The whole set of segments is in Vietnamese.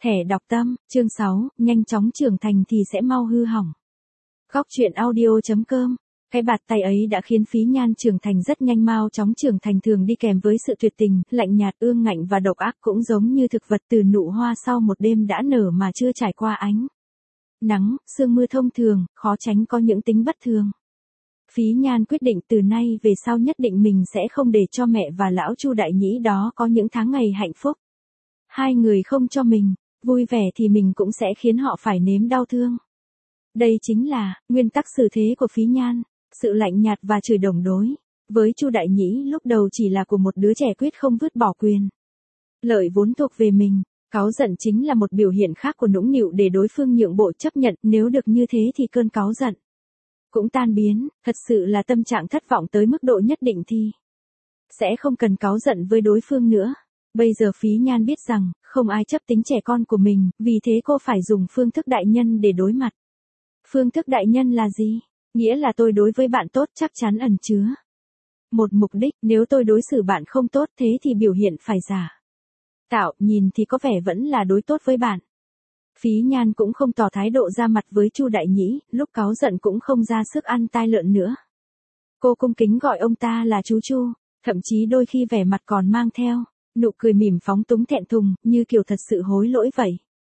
Thẻ đọc tâm, chương 6, nhanh chóng trưởng thành thì sẽ mau hư hỏng. Góc truyện audio.com. Cái bạt tay ấy đã khiến Phí Nhan trưởng thành rất nhanh, mau chóng trưởng thành thường đi kèm với sự tuyệt tình, lạnh nhạt, ương ngạnh và độc ác, cũng giống như thực vật từ nụ hoa sau một đêm đã nở mà chưa trải qua ánh nắng, sương mưa thông thường, khó tránh có những tính bất thường. Phí Nhan quyết định từ nay về sau nhất định mình sẽ không để cho mẹ và lão Chu Đại Nhĩ đó có những tháng ngày hạnh phúc. Hai người không cho mình vui vẻ thì mình cũng sẽ khiến họ phải nếm đau thương. Đây chính là nguyên tắc xử thế của Phí Nhan, sự lạnh nhạt và chửi đồng đối với Chu Đại Nhĩ lúc đầu chỉ là của một đứa trẻ quyết không vứt bỏ quyền lợi vốn thuộc về mình. Cáu giận chính là một biểu hiện khác của nũng nịu để đối phương nhượng bộ chấp nhận, nếu được như thế thì cơn cáu giận cũng tan biến. Thật sự là tâm trạng thất vọng tới mức độ nhất định thì sẽ không cần cáu giận với đối phương nữa. Bây giờ Phí Nhan biết rằng không ai chấp tính trẻ con của mình, vì thế cô phải dùng phương thức đại nhân để đối mặt. Phương thức đại nhân là gì? Nghĩa là tôi đối với bạn tốt chắc chắn ẩn chứa một mục đích, nếu tôi đối xử bạn không tốt thế thì biểu hiện phải giả tạo, nhìn thì có vẻ vẫn là đối tốt với bạn. Phí Nhan cũng không tỏ thái độ ra mặt với Chu Đại Nhĩ, lúc cáu giận cũng không ra sức ăn tai lợn nữa. Cô cung kính gọi ông ta là chú Chu, thậm chí đôi khi vẻ mặt còn mang theo nụ cười mỉm phóng túng thẹn thùng, như kiểu thật sự hối lỗi vậy.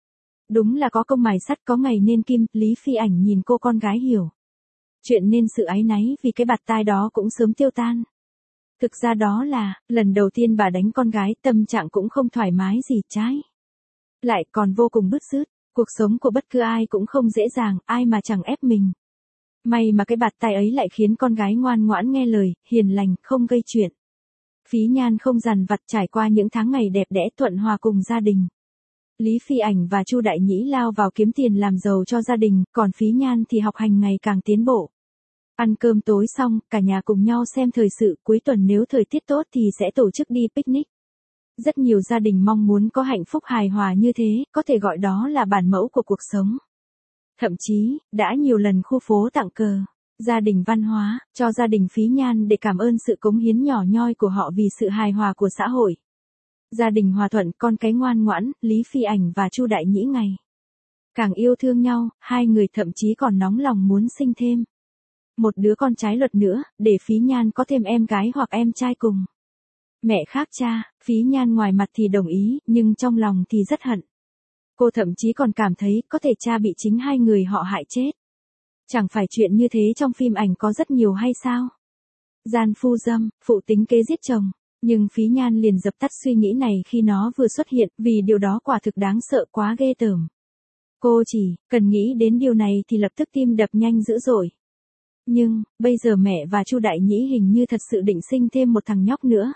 Đúng là có công mài sắt có ngày nên kim. Lý Phi Ảnh nhìn cô con gái hiểu chuyện nên sự áy náy vì cái bạt tai đó cũng sớm tiêu tan. Thực ra đó là lần đầu tiên bà đánh con gái, tâm trạng cũng không thoải mái gì, trái lại còn vô cùng bứt rứt. Cuộc sống của bất cứ ai cũng không dễ dàng, ai mà chẳng ép mình. May mà cái bạt tai ấy lại khiến con gái ngoan ngoãn nghe lời, hiền lành, không gây chuyện. Phí Nhan không dằn vặt trải qua những tháng ngày đẹp đẽ thuận hòa cùng gia đình. Lý Phi Ảnh và Chu Đại Nhĩ lao vào kiếm tiền làm giàu cho gia đình, còn Phí Nhan thì học hành ngày càng tiến bộ. Ăn cơm tối xong, cả nhà cùng nhau xem thời sự, cuối tuần nếu thời tiết tốt thì sẽ tổ chức đi picnic. Rất nhiều gia đình mong muốn có hạnh phúc hài hòa như thế, có thể gọi đó là bản mẫu của cuộc sống. Thậm chí, đã nhiều lần khu phố tặng cờ gia đình văn hóa cho gia đình Phí Nhan để cảm ơn sự cống hiến nhỏ nhoi của họ vì sự hài hòa của xã hội. Gia đình hòa thuận, con cái ngoan ngoãn, Lý Phi Ảnh và Chu Đại Nhĩ ngày càng yêu thương nhau, hai người thậm chí còn nóng lòng muốn sinh thêm một đứa con trai luật nữa, để Phí Nhan có thêm em gái hoặc em trai cùng mẹ khác cha. Phí Nhan ngoài mặt thì đồng ý, nhưng trong lòng thì rất hận. Cô thậm chí còn cảm thấy có thể cha bị chính hai người họ hại chết. Chẳng phải chuyện như thế trong phim ảnh có rất nhiều hay sao? Gian phu dâm, phụ tính kế giết chồng. Nhưng Phí Nhan liền dập tắt suy nghĩ này khi nó vừa xuất hiện, vì điều đó quả thực đáng sợ quá ghê tởm. Cô chỉ cần nghĩ đến điều này thì lập tức tim đập nhanh dữ dội. Nhưng, bây giờ mẹ và Chu Đại Nhĩ hình như thật sự định sinh thêm một thằng nhóc nữa.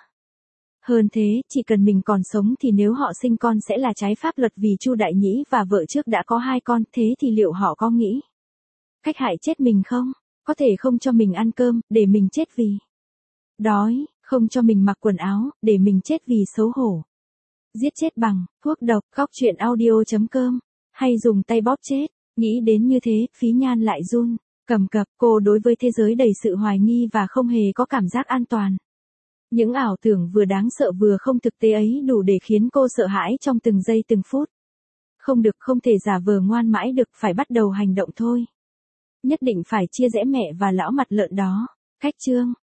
Hơn thế, chỉ cần mình còn sống thì nếu họ sinh con sẽ là trái pháp luật, vì Chu Đại Nhĩ và vợ trước đã có 2 con, thế thì liệu họ có nghĩ cách hại chết mình không? Có thể không cho mình ăn cơm, để mình chết vì đói, không cho mình mặc quần áo, để mình chết vì xấu hổ. Giết chết bằng thuốc độc. Góc truyện audio.com. Hay dùng tay bóp chết. Nghĩ đến như thế, Phí Nhan lại run cầm cập. Cô đối với thế giới đầy sự hoài nghi và không hề có cảm giác an toàn. Những ảo tưởng vừa đáng sợ vừa không thực tế ấy đủ để khiến cô sợ hãi trong từng giây từng phút. Không được, không thể giả vờ ngoan mãi được, phải bắt đầu hành động thôi. Nhất định phải chia rẽ mẹ và lão mặt lợn đó. Cách chương